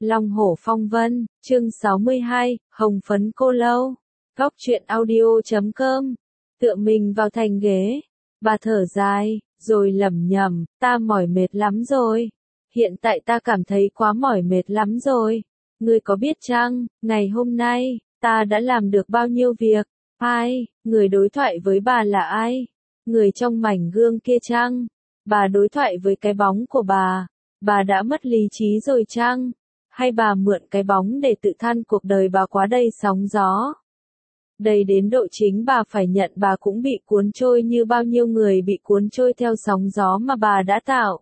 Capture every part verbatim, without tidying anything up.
Long hổ phong vân, chương sáu mươi hai, Hồng phấn cô lâu. Góc truyện audio chấm com. Tựa mình vào thành ghế. Bà thở dài, rồi lẩm nhẩm, ta mỏi mệt lắm rồi. Hiện tại ta cảm thấy quá mỏi mệt lắm rồi. Ngươi có biết chăng, ngày hôm nay, ta đã làm được bao nhiêu việc? Ai, người đối thoại với bà là ai? Người trong mảnh gương kia chăng? Bà đối thoại với cái bóng của bà. Bà đã mất lý trí rồi chăng? Hay bà mượn cái bóng để tự than cuộc đời bà quá đầy sóng gió? Đầy đến độ chính bà phải nhận bà cũng bị cuốn trôi như bao nhiêu người bị cuốn trôi theo sóng gió mà bà đã tạo.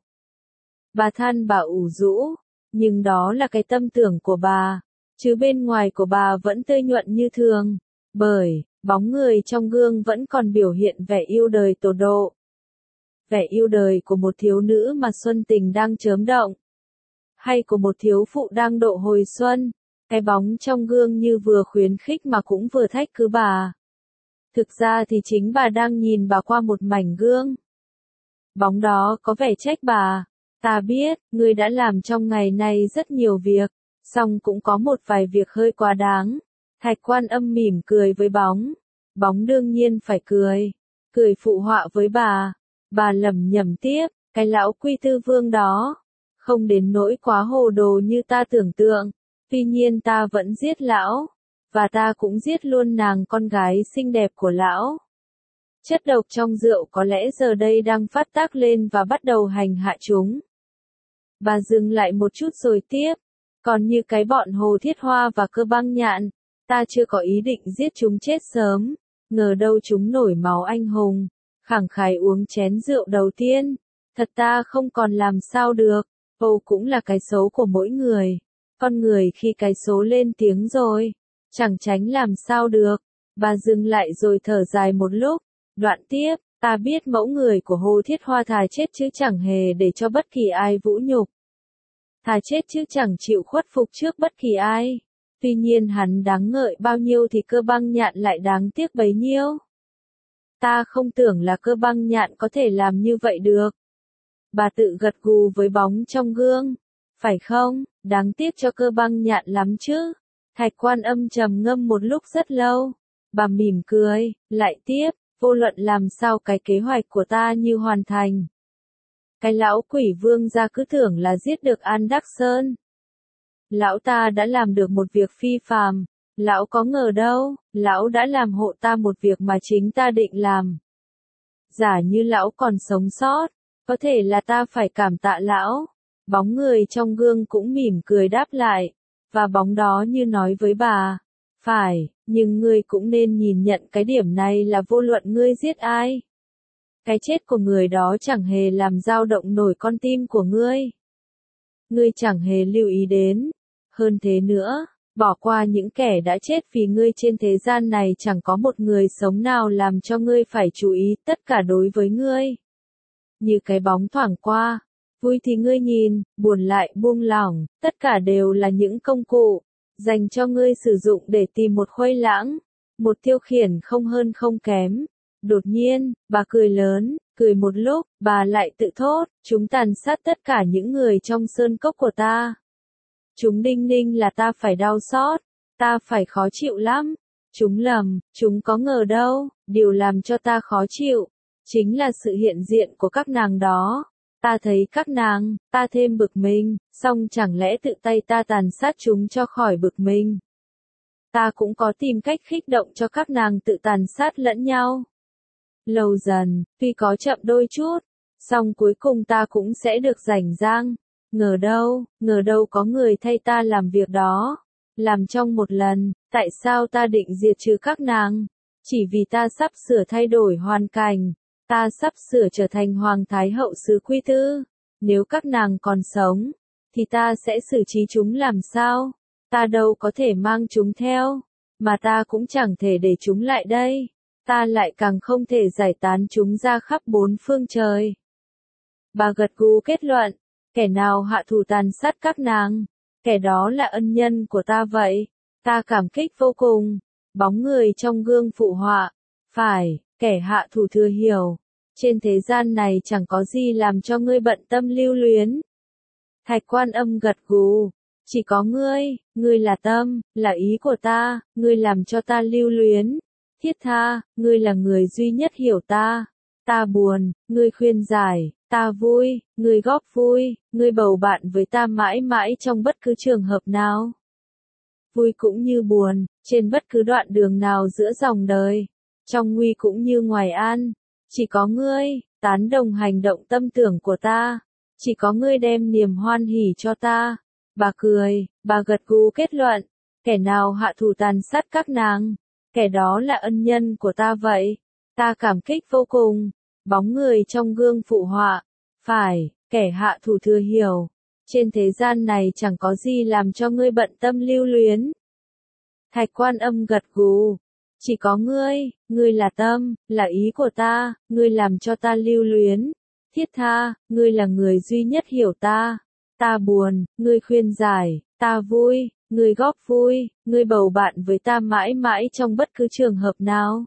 Bà than bà ủ rũ, nhưng đó là cái tâm tưởng của bà, chứ bên ngoài của bà vẫn tươi nhuận như thường, bởi bóng người trong gương vẫn còn biểu hiện vẻ yêu đời tột độ. Vẻ yêu đời của một thiếu nữ mà xuân tình đang chớm động, hay của một thiếu phụ đang độ hồi xuân. Cái bóng trong gương như vừa khuyến khích mà cũng vừa thách cứ bà. Thực ra thì chính bà đang nhìn bà qua một mảnh gương. Bóng đó có vẻ trách bà. Ta biết, ngươi đã làm trong ngày nay rất nhiều việc, song cũng có một vài việc hơi quá đáng. Thạch Quan Âm mỉm cười với bóng. Bóng đương nhiên phải cười. Cười phụ họa với bà. Bà lẩm nhẩm tiếp, cái lão Quy Tư Vương đó. Không đến nỗi quá hồ đồ như ta tưởng tượng. Tuy nhiên ta vẫn giết lão, và ta cũng giết luôn nàng con gái xinh đẹp của lão. Chất độc trong rượu có lẽ giờ đây đang phát tác lên và bắt đầu hành hạ chúng. Bà dừng lại một chút rồi tiếp, còn như cái bọn Hồ Thiết Hoa và Cơ Băng Nhạn, ta chưa có ý định giết chúng chết sớm, ngờ đâu chúng nổi máu anh hùng, khẳng khái uống chén rượu đầu tiên, thật ta không còn làm sao được, Âu cũng là cái xấu của mỗi người. Con người khi cái số lên tiếng rồi, chẳng tránh làm sao được. Bà dừng lại rồi thở dài một lúc, đoạn tiếp, ta biết mẫu người của Hồ Thiết Hoa thà chết chứ chẳng hề để cho bất kỳ ai vũ nhục. Thà chết chứ chẳng chịu khuất phục trước bất kỳ ai. Tuy nhiên hắn đáng ngợi bao nhiêu thì Cơ Băng Nhạn lại đáng tiếc bấy nhiêu. Ta không tưởng là Cơ Băng Nhạn có thể làm như vậy được. Bà tự gật gù với bóng trong gương. Phải không, đáng tiếc cho Cơ Băng Nhạn lắm chứ. Thạch Quan Âm trầm ngâm một lúc rất lâu. Bà mỉm cười, lại tiếp, vô luận làm sao cái kế hoạch của ta như hoàn thành. Cái lão Quỷ Vương gia cứ tưởng là giết được An Đắc Sơn. Lão ta đã làm được một việc phi phàm, lão có ngờ đâu, lão đã làm hộ ta một việc mà chính ta định làm. Giả như lão còn sống sót, có thể là ta phải cảm tạ lão. Bóng người trong gương cũng mỉm cười đáp lại, và bóng đó như nói với bà, phải, nhưng ngươi cũng nên nhìn nhận cái điểm này là vô luận ngươi giết ai. Cái chết của người đó chẳng hề làm dao động nổi con tim của ngươi. Ngươi chẳng hề lưu ý đến. Hơn thế nữa, bỏ qua những kẻ đã chết vì ngươi trên thế gian này chẳng có một người sống nào làm cho ngươi phải chú ý tất cả đối với ngươi. Như cái bóng thoảng qua. Vui thì ngươi nhìn, buồn lại buông lỏng, tất cả đều là những công cụ, dành cho ngươi sử dụng để tìm một khuây lãng, một tiêu khiển không hơn không kém. Đột nhiên, bà cười lớn, cười một lúc, bà lại tự thốt, chúng tàn sát tất cả những người trong sơn cốc của ta. Chúng đinh ninh là ta phải đau xót, ta phải khó chịu lắm. Chúng lầm, chúng có ngờ đâu, điều làm cho ta khó chịu, chính là sự hiện diện của các nàng đó. Ta thấy các nàng, ta thêm bực mình, song chẳng lẽ tự tay ta tàn sát chúng cho khỏi bực mình. Ta cũng có tìm cách khích động cho các nàng tự tàn sát lẫn nhau. Lâu dần, tuy có chậm đôi chút, song cuối cùng ta cũng sẽ được rảnh rang. Ngờ đâu, ngờ đâu có người thay ta làm việc đó. Làm trong một lần, tại sao ta định diệt trừ các nàng? Chỉ vì ta sắp sửa thay đổi hoàn cảnh. Ta sắp sửa trở thành Hoàng Thái Hậu xứ Quy Tư. Nếu các nàng còn sống, thì ta sẽ xử trí chúng làm sao? Ta đâu có thể mang chúng theo, mà ta cũng chẳng thể để chúng lại đây. Ta lại càng không thể giải tán chúng ra khắp bốn phương trời. Bà gật gù kết luận, kẻ nào hạ thủ tàn sát các nàng, kẻ đó là ân nhân của ta vậy. Ta cảm kích vô cùng. Bóng người trong gương phụ họa, phải. Kẻ hạ thủ thừa hiểu, trên thế gian này chẳng có gì làm cho ngươi bận tâm lưu luyến. Thạch Quan Âm gật gù, chỉ có ngươi, ngươi là tâm, là ý của ta, ngươi làm cho ta lưu luyến. Thiết tha, ngươi là người duy nhất hiểu ta. Ta buồn, ngươi khuyên giải, ta vui, ngươi góp vui, ngươi bầu bạn với ta mãi mãi trong bất cứ trường hợp nào. Vui cũng như buồn, trên bất cứ đoạn đường nào giữa dòng đời, trong nguy cũng như ngoài an, chỉ có ngươi, tán đồng hành động tâm tưởng của ta, chỉ có ngươi đem niềm hoan hỉ cho ta. Bà cười, bà gật gù kết luận, kẻ nào hạ thủ tàn sát các nàng, kẻ đó là ân nhân của ta vậy. Ta cảm kích vô cùng. Bóng người trong gương phụ họa, phải, kẻ hạ thủ thừa hiểu, trên thế gian này chẳng có gì làm cho ngươi bận tâm lưu luyến. Thạch Quan Âm gật gù, chỉ có ngươi, ngươi là tâm, là ý của ta, ngươi làm cho ta lưu luyến. Thiết tha, ngươi là người duy nhất hiểu ta. Ta buồn, ngươi khuyên giải, ta vui, ngươi góp vui, ngươi bầu bạn với ta mãi mãi trong bất cứ trường hợp nào.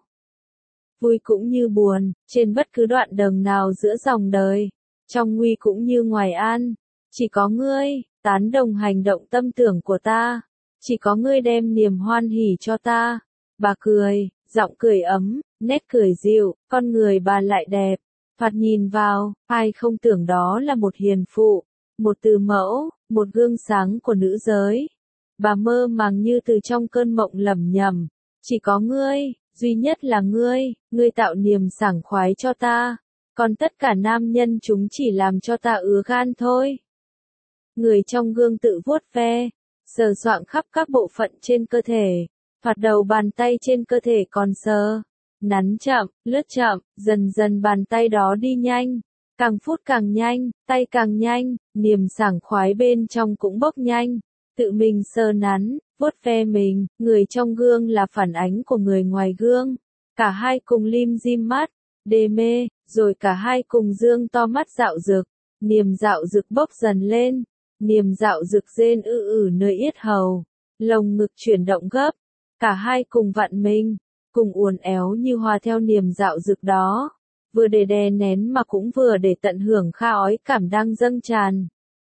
Vui cũng như buồn, trên bất cứ đoạn đường nào giữa dòng đời, trong nguy cũng như ngoài an, chỉ có ngươi, tán đồng hành động tâm tưởng của ta, chỉ có ngươi đem niềm hoan hỉ cho ta. Bà cười, giọng cười ấm, nét cười dịu, con người bà lại đẹp, thoạt nhìn vào, ai không tưởng đó là một hiền phụ, một từ mẫu, một gương sáng của nữ giới. Bà mơ màng như từ trong cơn mộng lẩm nhẩm, chỉ có ngươi, duy nhất là ngươi, ngươi tạo niềm sảng khoái cho ta, còn tất cả nam nhân chúng chỉ làm cho ta ứa gan thôi. Người trong gương tự vuốt ve, sờ soạng khắp các bộ phận trên cơ thể, thoạt đầu bàn tay trên cơ thể còn sờ, nắn chậm, lướt chậm, dần dần bàn tay đó đi nhanh, càng phút càng nhanh, tay càng nhanh, niềm sảng khoái bên trong cũng bốc nhanh, tự mình sờ nắn, vuốt ve mình, người trong gương là phản ánh của người ngoài gương, cả hai cùng lim dim mắt, đê mê, rồi cả hai cùng dương to mắt dạo dực, niềm dạo dực bốc dần lên, niềm dạo dực rên ư ử nơi yết hầu, lồng ngực chuyển động gấp, cả hai cùng vặn mình, cùng uốn éo như hòa theo niềm dạo dực đó, vừa để đè nén mà cũng vừa để tận hưởng kha ói cảm đang dâng tràn.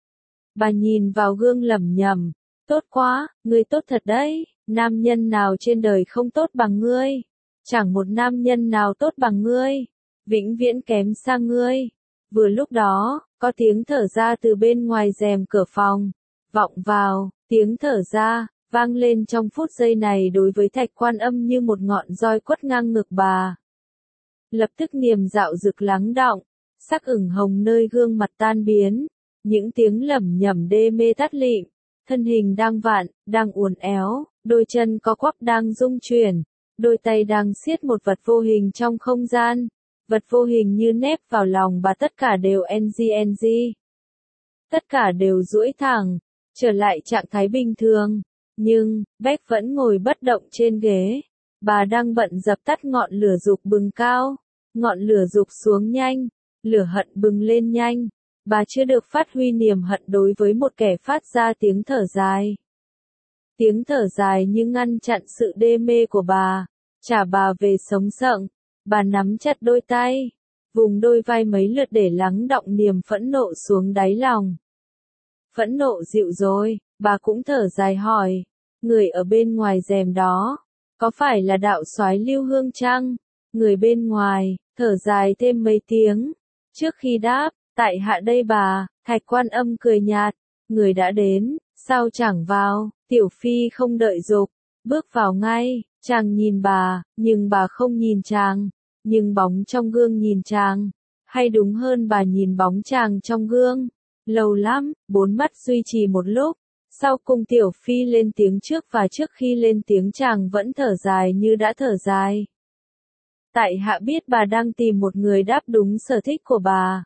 Bà nhìn vào gương lẩm nhẩm, tốt quá, ngươi tốt thật đấy, nam nhân nào trên đời không tốt bằng ngươi, chẳng một nam nhân nào tốt bằng ngươi, vĩnh viễn kém xa ngươi. Vừa lúc đó, có tiếng thở ra từ bên ngoài rèm cửa phòng, vọng vào, tiếng thở ra, vang lên trong phút giây này đối với Thạch Quan Âm như một ngọn roi quất ngang ngực bà. Lập tức niềm dạo dực lắng đọng, sắc ửng hồng nơi gương mặt tan biến, những tiếng lẩm nhẩm đê mê tắt lịm, thân hình đang vặn, đang uốn éo, đôi chân có quắp đang rung chuyển, đôi tay đang siết một vật vô hình trong không gian, vật vô hình như nép vào lòng bà, tất cả đều ng ng. Tất cả đều duỗi thẳng, trở lại trạng thái bình thường, nhưng, Beck vẫn ngồi bất động trên ghế, bà đang bận dập tắt ngọn lửa dục bừng cao, ngọn lửa dục xuống nhanh, lửa hận bừng lên nhanh, bà chưa được phát huy niềm hận đối với một kẻ phát ra tiếng thở dài. Tiếng thở dài như ngăn chặn sự đê mê của bà, trả bà về sống sợng, bà nắm chặt đôi tay, vùng đôi vai mấy lượt để lắng đọng niềm phẫn nộ xuống đáy lòng. Phẫn nộ dịu rồi, bà cũng thở dài hỏi, người ở bên ngoài rèm đó, có phải là đạo soái Lưu Hương chăng? Người bên ngoài, thở dài thêm mấy tiếng, trước khi đáp, tại hạ đây bà. Thạch Quan Âm cười nhạt, người đã đến, sao chẳng vào? Tiểu Phi không đợi dục, bước vào ngay, chàng nhìn bà, nhưng bà không nhìn chàng, nhưng bóng trong gương nhìn chàng, hay đúng hơn bà nhìn bóng chàng trong gương. Lâu lắm, bốn mắt duy trì một lúc, sau cùng Tiểu Phi lên tiếng trước, và trước khi lên tiếng chàng vẫn thở dài như đã thở dài. Tại hạ biết bà đang tìm một người đáp đúng sở thích của bà.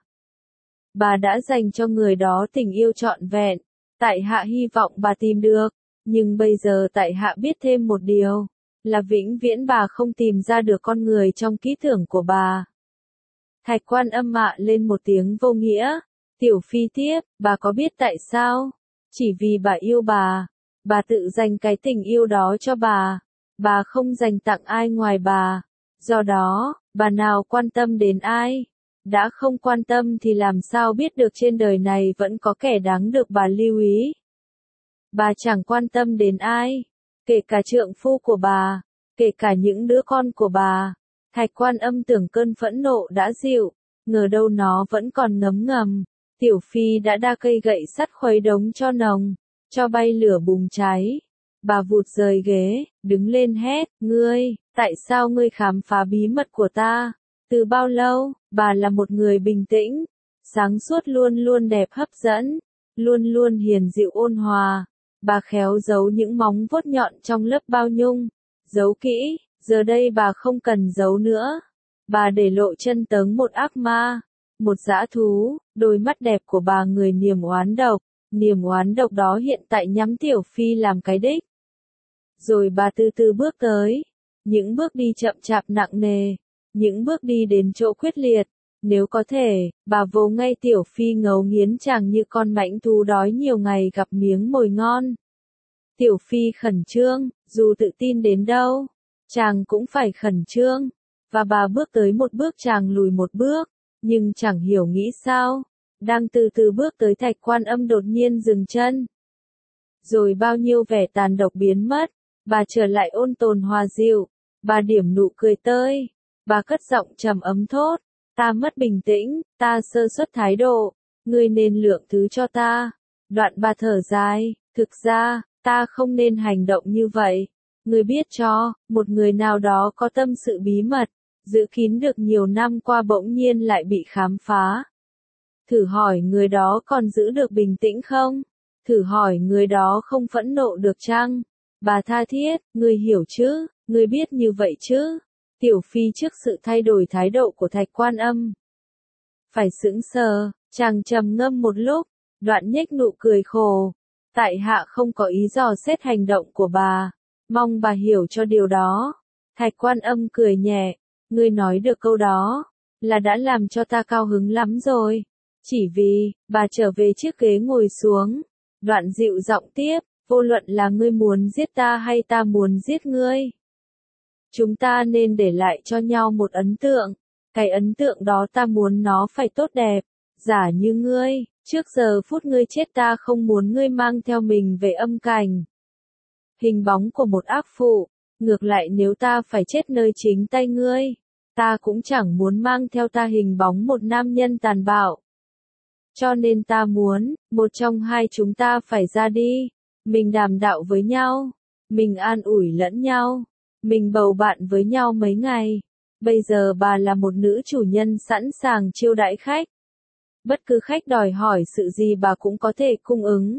Bà đã dành cho người đó tình yêu trọn vẹn, tại hạ hy vọng bà tìm được, nhưng bây giờ tại hạ biết thêm một điều, là vĩnh viễn bà không tìm ra được con người trong ký tưởng của bà. Thạch Quan Âm mạ lên một tiếng vô nghĩa, Tiểu Phi tiếp, bà có biết tại sao? Chỉ vì bà yêu bà, bà tự dành cái tình yêu đó cho bà, bà không dành tặng ai ngoài bà, do đó, bà nào quan tâm đến ai? Đã không quan tâm thì làm sao biết được trên đời này vẫn có kẻ đáng được bà lưu ý. Bà chẳng quan tâm đến ai, kể cả trượng phu của bà, kể cả những đứa con của bà. Thạch Quan Âm tưởng cơn phẫn nộ đã dịu, ngờ đâu nó vẫn còn ngấm ngầm. Tiểu Phi đã đa cây gậy sắt khuấy đống cho nồng, cho bay lửa bùng cháy. Bà vụt rời ghế, đứng lên hét, ngươi, tại sao ngươi khám phá bí mật của ta? Từ bao lâu, bà là một người bình tĩnh, sáng suốt luôn luôn đẹp hấp dẫn, luôn luôn hiền dịu ôn hòa. Bà khéo giấu những móng vuốt nhọn trong lớp bao nhung, giấu kỹ, giờ đây bà không cần giấu nữa. Bà để lộ chân tớng một ác ma, một dã thú, đôi mắt đẹp của bà người niềm oán độc, niềm oán độc đó hiện tại nhắm Tiểu Phi làm cái đích. Rồi bà từ từ bước tới, những bước đi chậm chạp nặng nề, những bước đi đến chỗ quyết liệt. Nếu có thể, bà vồ ngay Tiểu Phi ngấu nghiến chàng như con mãnh thú đói nhiều ngày gặp miếng mồi ngon. Tiểu Phi khẩn trương, dù tự tin đến đâu, chàng cũng phải khẩn trương, và bà bước tới một bước chàng lùi một bước, nhưng chẳng hiểu nghĩ sao, đang từ từ bước tới Thạch Quan Âm đột nhiên dừng chân. Rồi bao nhiêu vẻ tàn độc biến mất, bà trở lại ôn tồn hòa dịu, bà điểm nụ cười tươi, bà cất giọng trầm ấm thốt, ta mất bình tĩnh, ta sơ suất thái độ, ngươi nên lượng thứ cho ta. Đoạn bà thở dài, thực ra, ta không nên hành động như vậy. Ngươi biết cho, một người nào đó có tâm sự bí mật, giữ kín được nhiều năm qua bỗng nhiên lại bị khám phá. Thử hỏi người đó còn giữ được bình tĩnh không? Thử hỏi người đó không phẫn nộ được chăng? Bà tha thiết, ngươi hiểu chứ, ngươi biết như vậy chứ? Tiểu Phi trước sự thay đổi thái độ của Thạch Quan Âm phải sững sờ, chàng trầm ngâm một lúc, đoạn nhếch nụ cười khổ. Tại hạ không có ý dò xét hành động của bà, mong bà hiểu cho điều đó. Thạch Quan Âm cười nhẹ, ngươi nói được câu đó, là đã làm cho ta cao hứng lắm rồi. Chỉ vì, bà trở về chiếc ghế ngồi xuống, đoạn dịu giọng tiếp, vô luận là ngươi muốn giết ta hay ta muốn giết ngươi. Chúng ta nên để lại cho nhau một ấn tượng, cái ấn tượng đó ta muốn nó phải tốt đẹp. Giả như ngươi, trước giờ phút ngươi chết ta không muốn ngươi mang theo mình về âm cảnh. Hình bóng của một ác phụ, ngược lại nếu ta phải chết nơi chính tay ngươi, ta cũng chẳng muốn mang theo ta hình bóng một nam nhân tàn bạo. Cho nên ta muốn, một trong hai chúng ta phải ra đi, mình đàm đạo với nhau, mình an ủi lẫn nhau, mình bầu bạn với nhau mấy ngày. Bây giờ bà là một nữ chủ nhân sẵn sàng chiêu đãi khách. Bất cứ khách đòi hỏi sự gì bà cũng có thể cung ứng.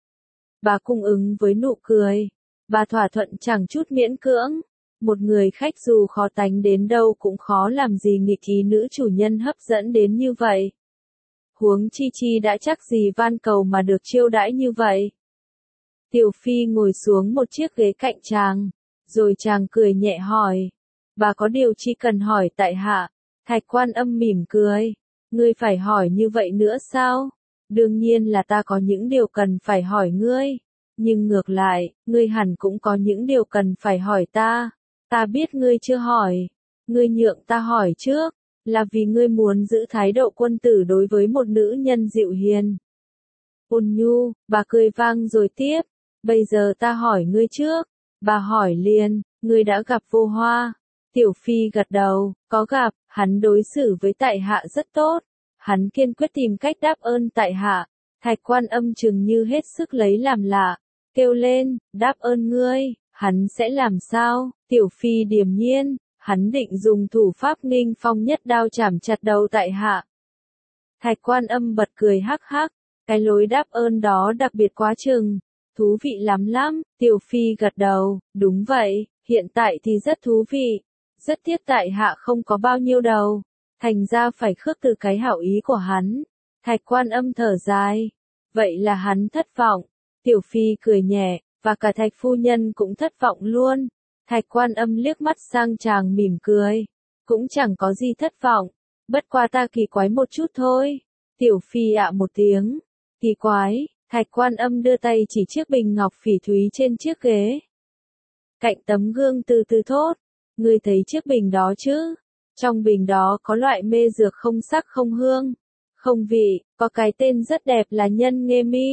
Bà cung ứng với nụ cười. Bà thỏa thuận chẳng chút miễn cưỡng. Một người khách dù khó tánh đến đâu cũng khó làm gì nghịch ý nữ chủ nhân hấp dẫn đến như vậy. Huống chi chi đã chắc gì van cầu mà được chiêu đãi như vậy. Tiểu Phi ngồi xuống một chiếc ghế cạnh chàng, rồi chàng cười nhẹ hỏi. Bà có điều chi cần hỏi tại hạ? Thạch Quan Âm mỉm cười. Ngươi phải hỏi như vậy nữa sao? Đương nhiên là ta có những điều cần phải hỏi ngươi. Nhưng ngược lại, ngươi hẳn cũng có những điều cần phải hỏi ta. Ta biết ngươi chưa hỏi. Ngươi nhượng ta hỏi trước, là vì ngươi muốn giữ thái độ quân tử đối với một nữ nhân dịu hiền. Ôn nhu, bà cười vang rồi tiếp. Bây giờ ta hỏi ngươi trước. Bà hỏi liền, ngươi đã gặp Vô Hoa? Tiểu Phi gật đầu, có gặp, hắn đối xử với tại hạ rất tốt. Hắn kiên quyết tìm cách đáp ơn tại hạ. Thạch Quan Âm chừng như hết sức lấy làm lạ, kêu lên, đáp ơn ngươi, hắn sẽ làm sao? Tiểu Phi điềm nhiên, hắn định dùng thủ pháp nghinh phong nhất đao chảm chặt đầu tại hạ. Thạch Quan Âm bật cười hắc hắc, cái lối đáp ơn đó đặc biệt quá chừng, thú vị lắm lắm. Tiểu Phi gật đầu, đúng vậy, hiện tại thì rất thú vị. Rất tiếc tại hạ không có bao nhiêu đầu, thành ra phải khước từ cái hảo ý của hắn. Thạch Quan Âm thở dài, vậy là hắn thất vọng. Tiểu Phi cười nhẹ, và cả Thạch phu nhân cũng thất vọng luôn. Thạch Quan Âm liếc mắt sang chàng mỉm cười, cũng chẳng có gì thất vọng, bất qua ta kỳ quái một chút thôi. Tiểu Phi ạ một tiếng, kỳ quái. Thạch Quan Âm đưa tay chỉ chiếc bình ngọc phỉ thúy trên chiếc ghế cạnh tấm gương, từ từ thốt. Ngươi thấy chiếc bình đó chứ? Trong bình đó có loại mê dược không sắc không hương, không vị, có cái tên rất đẹp là nhân nghê mi.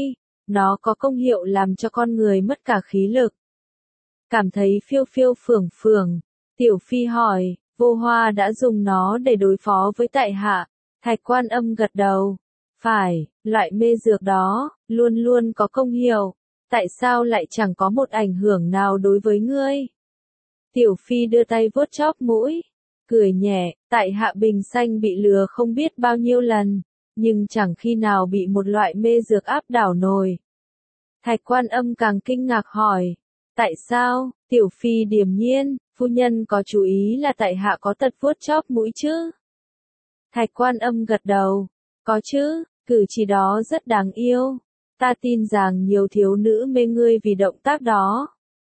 nó có công hiệu làm cho con người mất cả khí lực. Cảm thấy phiêu phiêu phưởng phưởng, Tiểu Phi hỏi, Vô Hoa đã dùng nó để đối phó với tại hạ. Thạch Quan Âm gật đầu. Phải, loại mê dược đó, luôn luôn có công hiệu. Tại sao lại chẳng có một ảnh hưởng nào đối với ngươi? Tiểu Phi đưa tay vuốt chóp mũi, cười nhẹ, tại hạ Bình Xanh bị lừa không biết bao nhiêu lần, nhưng chẳng khi nào bị một loại mê dược áp đảo nổi. Thạch Quan Âm càng kinh ngạc hỏi, tại sao? Tiểu Phi điềm nhiên, phu nhân có chú ý là tại hạ có tật vuốt chóp mũi chứ? Thạch Quan Âm gật đầu, có chứ, cử chỉ đó rất đáng yêu. Ta tin rằng nhiều thiếu nữ mê ngươi vì động tác đó.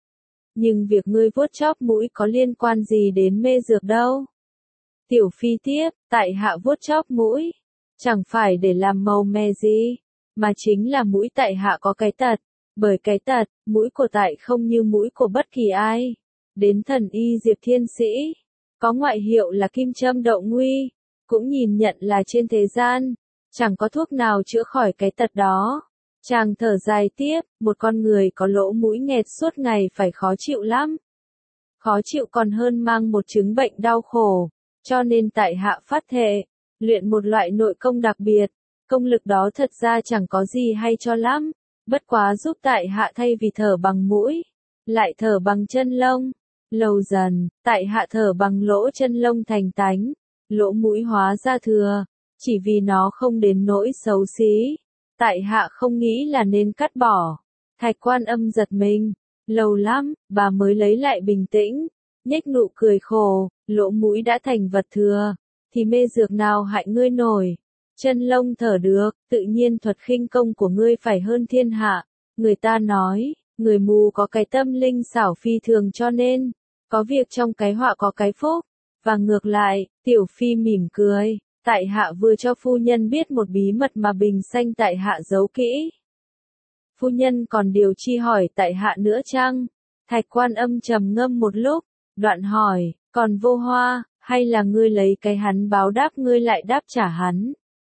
Nhưng việc ngươi vuốt chóp mũi có liên quan gì đến mê dược đâu? Tiểu Phi tiếp, tại hạ vuốt chóp mũi, chẳng phải để làm màu mè gì, mà chính là mũi tại hạ có cái tật. Bởi cái tật, mũi của tại không như mũi của bất kỳ ai. Đến thần y Diệp Thiên Sĩ, có ngoại hiệu là kim châm đậu nguy, cũng nhìn nhận là trên thế gian, chẳng có thuốc nào chữa khỏi cái tật đó. Chàng thở dài tiếp, một con người có lỗ mũi nghẹt suốt ngày phải khó chịu lắm. Khó chịu còn hơn mang một chứng bệnh đau khổ, cho nên tại hạ phát thệ, luyện một loại nội công đặc biệt, công lực đó thật ra chẳng có gì hay cho lắm, bất quá giúp tại hạ thay vì thở bằng mũi, lại thở bằng chân lông. Lâu dần, tại hạ thở bằng lỗ chân lông thành tánh, lỗ mũi hóa ra thừa, chỉ vì nó không đến nỗi xấu xí. Tại hạ không nghĩ là nên cắt bỏ. Thạch Quan Âm giật mình, lâu lắm, bà mới lấy lại bình tĩnh, nhếch nụ cười khổ, lỗ mũi đã thành vật thừa, thì mê dược nào hại ngươi nổi. Chân lông thở được, tự nhiên thuật khinh công của ngươi phải hơn thiên hạ. Người ta nói, người mù có cái tâm linh xảo phi thường cho nên, có việc trong cái họa có cái phúc. Và ngược lại, Tiểu Phi mỉm cười. Tại hạ vừa cho phu nhân biết một bí mật mà Bình Xanh tại hạ giấu kỹ. Phu nhân còn điều chi hỏi tại hạ nữa chăng? Thạch Quan Âm trầm ngâm một lúc, đoạn hỏi, còn Vô Hoa, hay là ngươi lấy cái hắn báo đáp ngươi lại đáp trả hắn?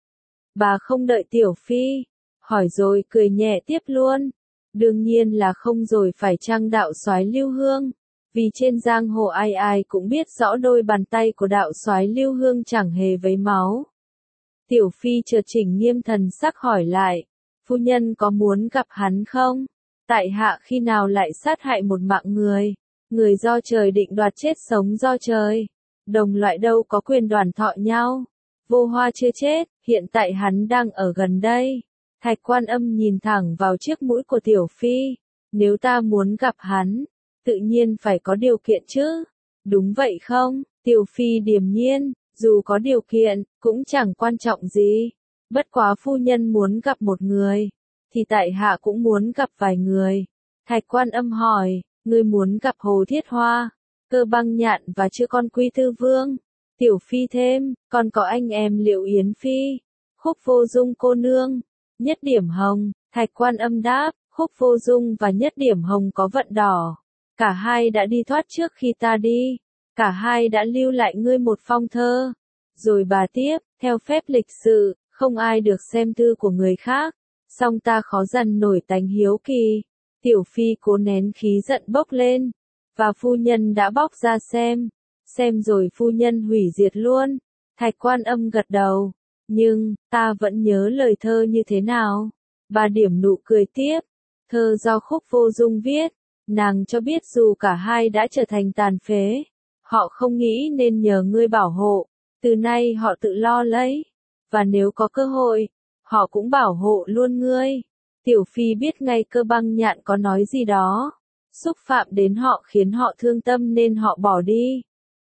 Bà không đợi Tiểu Phi hỏi rồi cười nhẹ tiếp luôn. Đương nhiên là không rồi phải chăng đạo soái Lưu Hương? Vì trên giang hồ ai ai cũng biết rõ đôi bàn tay của đạo soái Lưu Hương chẳng hề vấy máu. Tiểu Phi chợt chỉnh nghiêm thần sắc hỏi lại, phu nhân có muốn gặp hắn không? Tại hạ khi nào lại sát hại một mạng người? Người do trời định đoạt chết sống do trời. Đồng loại đâu có quyền đoàn thọ nhau. Vô Hoa chưa chết, hiện tại hắn đang ở gần đây. Thạch Quan Âm nhìn thẳng vào chiếc mũi của Tiểu Phi. Nếu ta muốn gặp hắn, tự nhiên phải có điều kiện chứ. Đúng vậy không? Tiểu Phi điềm nhiên, dù có điều kiện, cũng chẳng quan trọng gì. Bất quá phu nhân muốn gặp một người, thì tại hạ cũng muốn gặp vài người. Thạch Quan Âm hỏi, ngươi muốn gặp Hồ Thiết Hoa, Cơ Băng Nhạn và chư con Quy Tư Vương? Tiểu Phi thêm, còn có anh em Liệu Yến Phi, Khúc Vô Dung cô nương, Nhất Điểm Hồng. Thạch Quan Âm đáp, Khúc Vô Dung và Nhất Điểm Hồng có vận đỏ. Cả hai đã đi thoát trước khi ta đi. Cả hai đã lưu lại ngươi một phong thơ. Rồi bà tiếp, theo phép lịch sự, không ai được xem thư của người khác. Song ta khó dằn nổi tánh hiếu kỳ. Tiểu Phi cố nén khí giận bốc lên. Và phu nhân đã bóc ra xem. Xem rồi phu nhân hủy diệt luôn. Thạch Quan Âm gật đầu. Nhưng, ta vẫn nhớ lời thơ như thế nào. Bà điểm nụ cười tiếp. Thơ do Khúc Vô Dung viết. Nàng cho biết dù cả hai đã trở thành tàn phế, họ không nghĩ nên nhờ ngươi bảo hộ, từ nay họ tự lo lấy, và nếu có cơ hội, họ cũng bảo hộ luôn ngươi. Tiểu Phi biết ngay Cơ Băng Nhạn có nói gì đó, xúc phạm đến họ khiến họ thương tâm nên họ bỏ đi.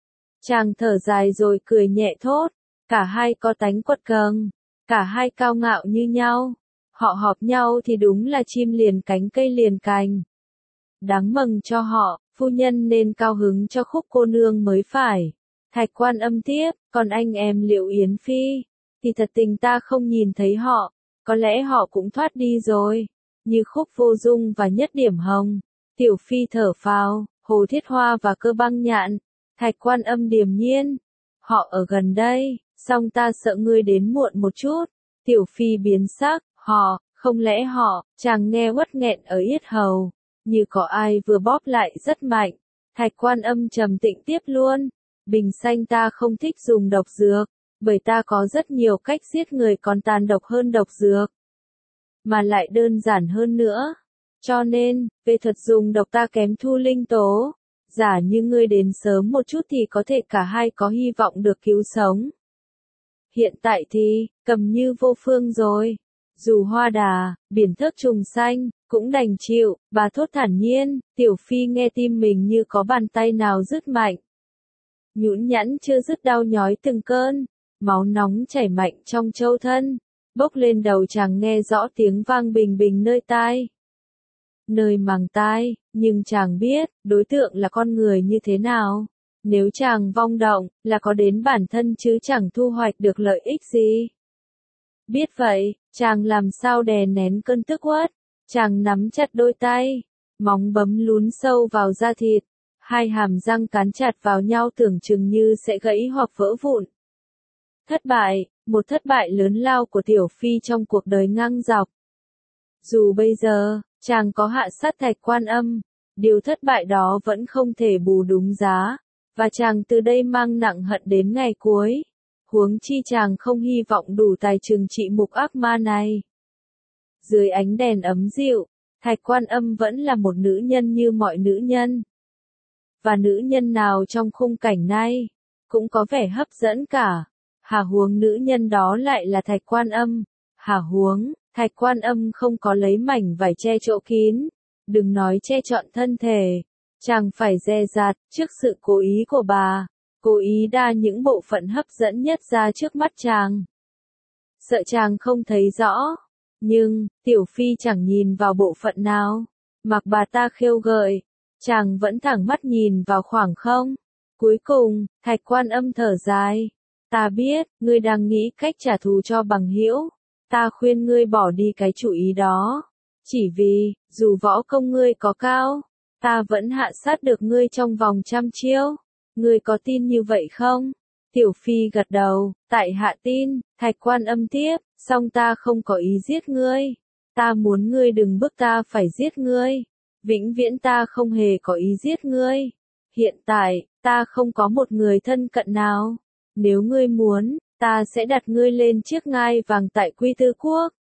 Chàng thở dài rồi cười nhẹ thốt, cả hai có tánh quật cường, cả hai cao ngạo như nhau, họ họp nhau thì đúng là chim liền cánh cây liền cành. Đáng mừng cho họ, phu nhân nên cao hứng cho Khúc cô nương mới phải. Thạch Quan Âm tiếp, còn anh em Liệu Yến Phi, thì thật tình ta không nhìn thấy họ, có lẽ họ cũng thoát đi rồi, như Khúc Vô Dung và Nhất Điểm Hồng. Tiểu Phi thở phào, Hồ Thiết Hoa và Cơ Băng Nhạn. Thạch Quan Âm điềm nhiên, họ ở gần đây, song ta sợ ngươi đến muộn một chút. Tiểu Phi biến sắc, họ, Không lẽ họ, chàng nghe uất nghẹn ở yết hầu, như có ai vừa bóp lại rất mạnh. Thạch Quan Âm trầm tĩnh tiếp luôn, Bình Xanh ta không thích dùng độc dược, bởi ta có rất nhiều cách giết người còn tàn độc hơn độc dược, mà lại đơn giản hơn nữa. Cho nên, về thuật dùng độc ta kém Thu Linh Tố. Giả như ngươi đến sớm một chút thì có thể cả hai có hy vọng được cứu sống. Hiện tại thì, cầm như vô phương rồi. Dù hoa đà, biển thước trùng xanh, cũng đành chịu, bà thốt thản nhiên, Tiểu Phi nghe tim mình như có bàn tay nào rứt mạnh. Nhũn nhẵn chưa dứt đau nhói từng cơn, máu nóng chảy mạnh trong châu thân, bốc lên đầu chàng nghe rõ tiếng vang bình bình nơi tai. Nơi màng tai, nhưng chàng biết, đối tượng là con người như thế nào. Nếu chàng vong động, là có đến bản thân chứ chẳng thu hoạch được lợi ích gì. Biết vậy, chàng làm sao đè nén cơn tức uất, chàng nắm chặt đôi tay, móng bấm lún sâu vào da thịt, hai hàm răng cắn chặt vào nhau tưởng chừng như sẽ gãy hoặc vỡ vụn. Thất bại, một thất bại lớn lao của Tiểu Phi trong cuộc đời ngang dọc. Dù bây giờ, chàng có hạ sát Thạch Quan Âm, điều thất bại đó vẫn không thể bù đúng giá, và chàng từ đây mang nặng hận đến ngày cuối. Huống chi chàng không hy vọng đủ tài trừng trị mục ác ma này. Dưới ánh đèn ấm dịu, Thạch Quan Âm vẫn là một nữ nhân như mọi nữ nhân. Và nữ nhân nào trong khung cảnh này, cũng có vẻ hấp dẫn cả. Hà huống nữ nhân đó lại là Thạch Quan Âm. Hà huống, Thạch Quan Âm không có lấy mảnh vải che chỗ kín. Đừng nói che trọn thân thể. Chàng phải dè dặt trước sự cố ý của bà. Cố ý đa những bộ phận hấp dẫn nhất ra trước mắt chàng. Sợ chàng không thấy rõ. Nhưng, Tiểu Phi chẳng nhìn vào bộ phận nào. Mặc bà ta khêu gợi. Chàng vẫn thẳng mắt nhìn vào khoảng không. Cuối cùng, Thạch Quan Âm thở dài. Ta biết, ngươi đang nghĩ cách trả thù cho bằng hữu. Ta khuyên ngươi bỏ đi cái chủ ý đó. Chỉ vì, dù võ công ngươi có cao, ta vẫn hạ sát được ngươi trong vòng trăm chiêu. Ngươi có tin như vậy không? Tiểu Phi gật đầu, tại hạ tin. Thạch Quan Âm tiếp, song ta không có ý giết ngươi. Ta muốn ngươi đừng bức ta phải giết ngươi. Vĩnh viễn ta không hề có ý giết ngươi. Hiện tại, ta không có một người thân cận nào. Nếu ngươi muốn, ta sẽ đặt ngươi lên chiếc ngai vàng tại Quy Tư Quốc.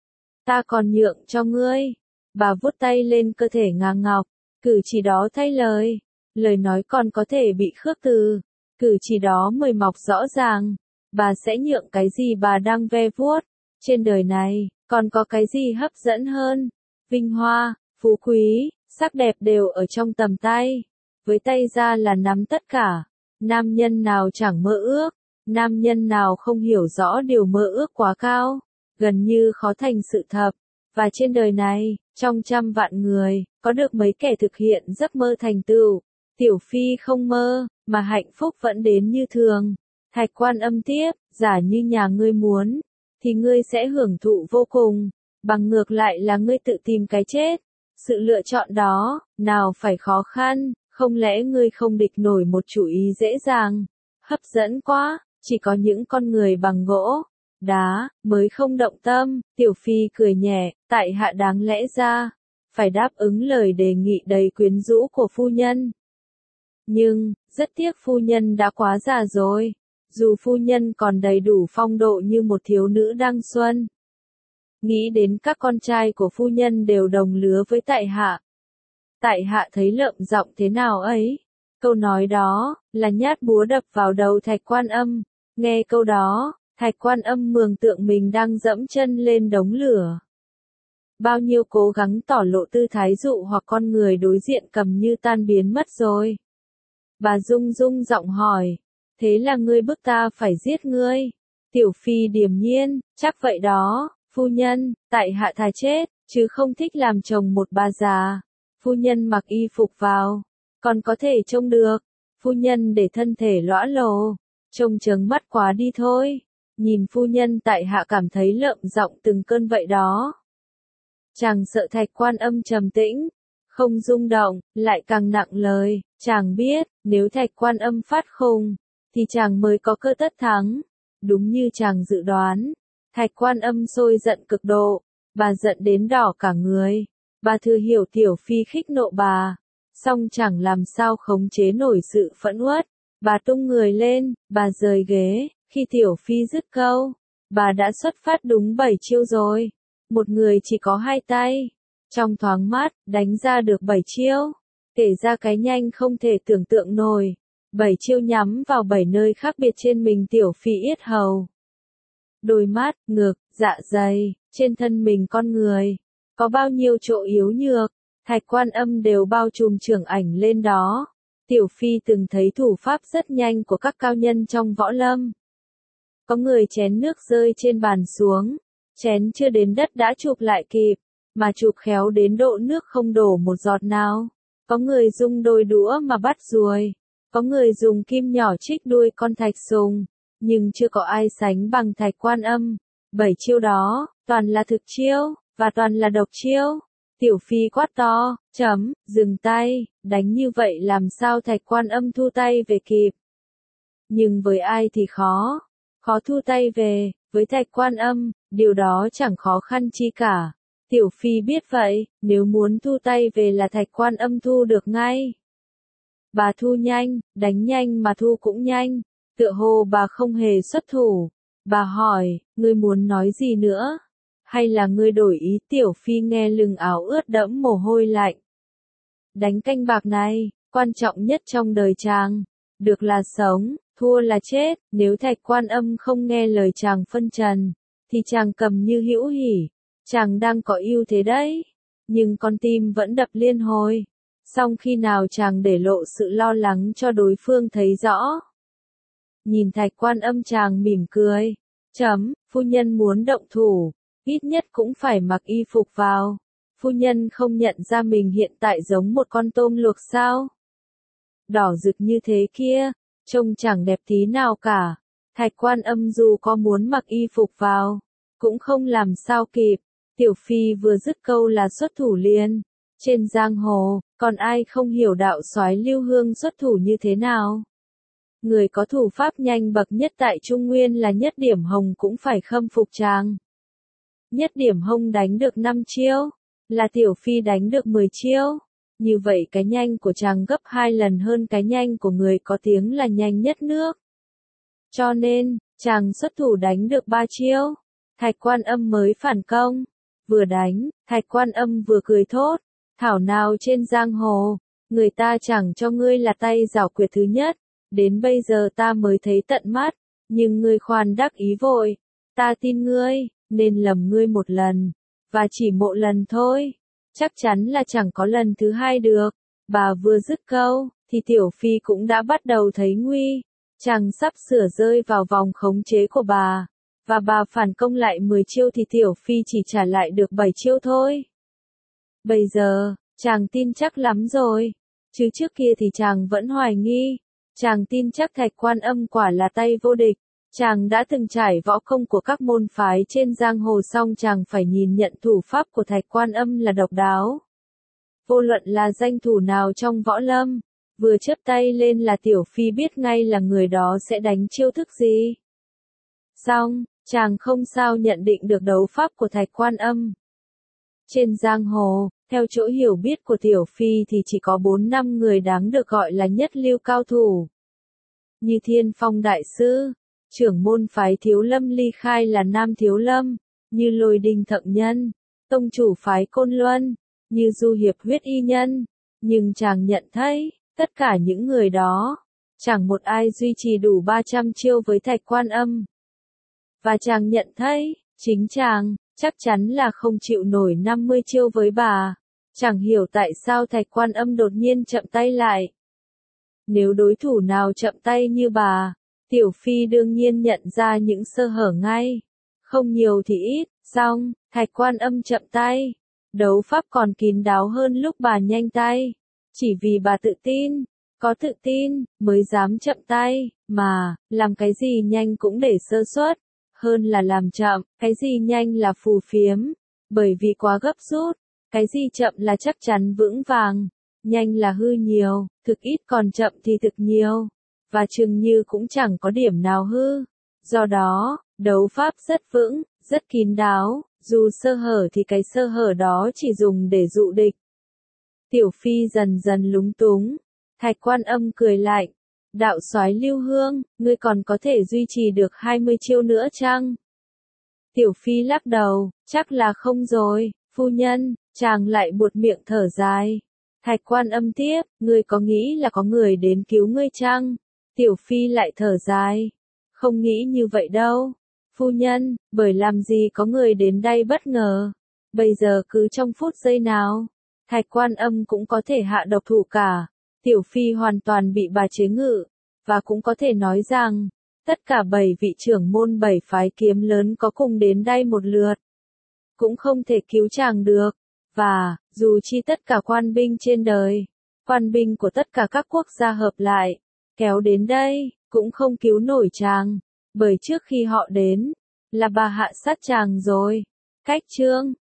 Ta còn nhượng cho ngươi. Bà vuốt tay lên cơ thể ngang ngọc, cử chỉ đó thay lời. Lời nói còn có thể bị khước từ. Cử chỉ đó mời mọc rõ ràng. Bà sẽ nhượng cái gì bà đang ve vuốt. Trên đời này, còn có cái gì hấp dẫn hơn? Vinh hoa, phú quý, sắc đẹp đều ở trong tầm tay. Với tay ra là nắm tất cả. Nam nhân nào chẳng mơ ước. Nam nhân nào không hiểu rõ điều mơ ước quá cao. Gần như khó thành sự thật. Và trên đời này, trong trăm vạn người, có được mấy kẻ thực hiện giấc mơ thành tựu. Tiểu Phi không mơ, mà hạnh phúc vẫn đến như thường. Thạch Quan Âm tiếp, giả như nhà ngươi muốn, thì ngươi sẽ hưởng thụ vô cùng. Bằng ngược lại là ngươi tự tìm cái chết. Sự lựa chọn đó, nào phải khó khăn, không lẽ ngươi không địch nổi một chủ ý dễ dàng. Hấp dẫn quá, chỉ có những con người bằng gỗ, đá, mới không động tâm. Tiểu Phi cười nhẹ, tại hạ đáng lẽ ra, phải đáp ứng lời đề nghị đầy quyến rũ của phu nhân. Nhưng, rất tiếc phu nhân đã quá già rồi. Dù phu nhân còn đầy đủ phong độ như một thiếu nữ đăng xuân. Nghĩ đến các con trai của phu nhân đều đồng lứa với tại hạ. Tại hạ thấy lợm giọng thế nào ấy? Câu nói đó, là nhát búa đập vào đầu Thạch Quan Âm. Nghe câu đó, Thạch Quan Âm mường tượng mình đang dẫm chân lên đống lửa. Bao nhiêu cố gắng tỏ lộ tư thái dụ hoặc con người đối diện cầm như tan biến mất rồi. Bà rung rung giọng hỏi, thế là ngươi bức ta phải giết ngươi? Tiểu Phi điềm nhiên, chắc vậy đó, phu nhân, tại hạ thà chết, chứ không thích làm chồng một bà già. Phu nhân mặc y phục vào, còn có thể trông được. Phu nhân để thân thể lõa lồ, trông chớn mắt quá đi thôi. Nhìn phu nhân tại hạ cảm thấy lợm giọng từng cơn vậy đó. Chàng sợ Thạch Quan Âm trầm tĩnh, không rung động, lại càng nặng lời. Chàng biết, nếu Thạch Quan Âm phát khùng, thì chàng mới có cơ tất thắng. Đúng như chàng dự đoán, Thạch Quan Âm sôi giận cực độ, Bà giận đến đỏ cả người. Bà thừa hiểu Tiểu Phi khích nộ bà, song chẳng làm sao khống chế nổi sự phẫn uất. Bà tung người lên, bà rời ghế, khi Tiểu Phi dứt câu, bà đã xuất phát đúng bảy chiêu rồi. Một người chỉ có hai tay, trong thoáng mát, đánh ra được bảy chiêu. Kể ra cái nhanh không thể tưởng tượng nổi. Bảy chiêu nhắm vào bảy nơi khác biệt trên mình Tiểu Phi yết hầu, đôi mắt, ngực, dạ dày, trên thân mình con người. Có bao nhiêu chỗ yếu nhược, Thạch Quan Âm đều bao trùm trưởng ảnh lên đó. Tiểu Phi từng thấy thủ pháp rất nhanh của các cao nhân trong võ lâm. Có người chén nước rơi trên bàn xuống, chén chưa đến đất đã chụp lại kịp, mà chụp khéo đến độ nước không đổ một giọt nào. Có người dùng đôi đũa mà bắt ruồi, có người dùng kim nhỏ trích đuôi con thạch sùng, nhưng chưa có ai sánh bằng Thạch Quan Âm. Bảy chiêu đó, toàn là thực chiêu, và toàn là độc chiêu. Tiểu Phi quát to, chấm, dừng tay, đánh như vậy làm sao Thạch Quan Âm thu tay về kịp. Nhưng với ai thì khó, khó thu tay về, với Thạch Quan Âm, điều đó chẳng khó khăn chi cả. Tiểu Phi biết vậy, nếu muốn thu tay về là Thạch Quan Âm thu được ngay. Bà thu nhanh, đánh nhanh mà thu cũng nhanh, tựa hồ bà không hề xuất thủ. Bà hỏi, ngươi muốn nói gì nữa? Hay là ngươi đổi ý? Tiểu Phi nghe lưng áo ướt đẫm mồ hôi lạnh. Đánh canh bạc này, quan trọng nhất trong đời chàng. Được là sống, thua là chết. Nếu Thạch Quan Âm không nghe lời chàng phân trần, thì chàng cầm như hữu hỉ. Chàng đang có ưu thế đấy. Nhưng con tim vẫn đập liên hồi. Song khi nào chàng để lộ sự lo lắng cho đối phương thấy rõ. Nhìn Thạch Quan Âm chàng mỉm cười. Chấm, phu nhân muốn động thủ, ít nhất cũng phải mặc y phục vào. Phu nhân không nhận ra mình hiện tại giống một con tôm luộc sao? Đỏ rực như thế kia, trông chẳng đẹp tí nào cả. Thạch Quan Âm dù có muốn mặc y phục vào, cũng không làm sao kịp. Tiểu Phi vừa dứt câu là xuất thủ liền. Trên giang hồ, còn ai không hiểu đạo soái Lưu Hương xuất thủ như thế nào? Người có thủ pháp nhanh bậc nhất tại Trung Nguyên là Nhất Điểm Hồng cũng phải khâm phục chàng. Nhất Điểm Hồng đánh được năm chiêu, là Tiểu Phi đánh được mười chiêu. Như vậy cái nhanh của chàng gấp hai lần hơn cái nhanh của người có tiếng là nhanh nhất nước. Cho nên, chàng xuất thủ đánh được ba chiêu. Thạch Quan Âm mới phản công. Vừa đánh, Thạch Quan Âm vừa cười thốt. Thảo nào trên giang hồ, người ta chẳng cho ngươi là tay giảo quyệt thứ nhất. Đến bây giờ ta mới thấy tận mắt, nhưng ngươi khoan đắc ý vội. Ta tin ngươi, nên lầm ngươi một lần, và chỉ một lần thôi. Chắc chắn là chẳng có lần thứ hai được. Bà vừa dứt câu, thì Tiểu Phi cũng đã bắt đầu thấy nguy. Chàng sắp sửa rơi vào vòng khống chế của bà. Và bà phản công lại mười chiêu thì Tiểu Phi chỉ trả lại được bảy chiêu thôi. Bây giờ, chàng tin chắc lắm rồi. Chứ trước kia thì chàng vẫn hoài nghi. Chàng tin chắc Thạch Quan Âm quả là tay vô địch. Chàng đã từng trải võ công của các môn phái trên giang hồ xong chàng phải nhìn nhận thủ pháp của Thạch Quan Âm là độc đáo. Vô luận là danh thủ nào trong võ lâm, vừa chớp tay lên là Tiểu Phi biết ngay là người đó sẽ đánh chiêu thức gì. Xong, chàng không sao nhận định được đấu pháp của Thạch Quan Âm. Trên giang hồ, theo chỗ hiểu biết của Tiểu Phi thì chỉ có bốn năm người đáng được gọi là nhất lưu cao thủ. Như Thiên Phong Đại Sư, trưởng môn phái Thiếu Lâm ly khai là Nam Thiếu Lâm, như Lôi Đình Thượng Nhân, tông chủ phái Côn Luân, như Du Hiệp Huyết Y Nhân. Nhưng chàng nhận thấy, tất cả những người đó, chẳng một ai duy trì đủ ba trăm chiêu với Thạch Quan Âm. Và chàng nhận thấy, chính chàng, chắc chắn là không chịu nổi năm mươi chiêu với bà. Chẳng hiểu tại sao Thạch Quan Âm đột nhiên chậm tay lại. Nếu đối thủ nào chậm tay như bà, Tiểu Phi đương nhiên nhận ra những sơ hở ngay. Không nhiều thì ít, xong, Thạch Quan Âm chậm tay. Đấu pháp còn kín đáo hơn lúc bà nhanh tay. Chỉ vì bà tự tin, có tự tin, mới dám chậm tay, mà, làm cái gì nhanh cũng để sơ suất. Hơn là làm chậm, cái gì nhanh là phù phiếm. Bởi vì quá gấp rút, cái gì chậm là chắc chắn vững vàng. Nhanh là hư nhiều, thực ít còn chậm thì thực nhiều. Và chừng như cũng chẳng có điểm nào hư. Do đó, đấu pháp rất vững, rất kín đáo, Dù sơ hở thì cái sơ hở đó chỉ dùng để dụ địch. Tiểu Phi dần dần lúng túng. Thạch Quan Âm cười lạnh. Đạo soái Lưu Hương, ngươi còn có thể duy trì được hai mươi chiêu nữa chăng? Tiểu Phi lắc đầu, chắc là không rồi, phu nhân, chàng lại buột miệng thở dài. Thạch Quan Âm tiếp, ngươi có nghĩ là có người đến cứu ngươi chăng? Tiểu Phi lại thở dài. Không nghĩ như vậy đâu. Phu nhân, bởi làm gì có người đến đây bất ngờ. Bây giờ cứ trong phút giây nào. Thạch Quan Âm cũng có thể hạ độc thủ cả. Tiểu Phi hoàn toàn bị bà chế ngự. Và cũng có thể nói rằng, tất cả bảy vị trưởng môn bảy phái kiếm lớn có cùng đến đây một lượt. Cũng không thể cứu chàng được. Và, dù chi tất cả quan binh trên đời, quan binh của tất cả các quốc gia hợp lại, kéo đến đây, cũng không cứu nổi chàng. Bởi trước khi họ đến, là bà hạ sát chàng rồi. Cách chương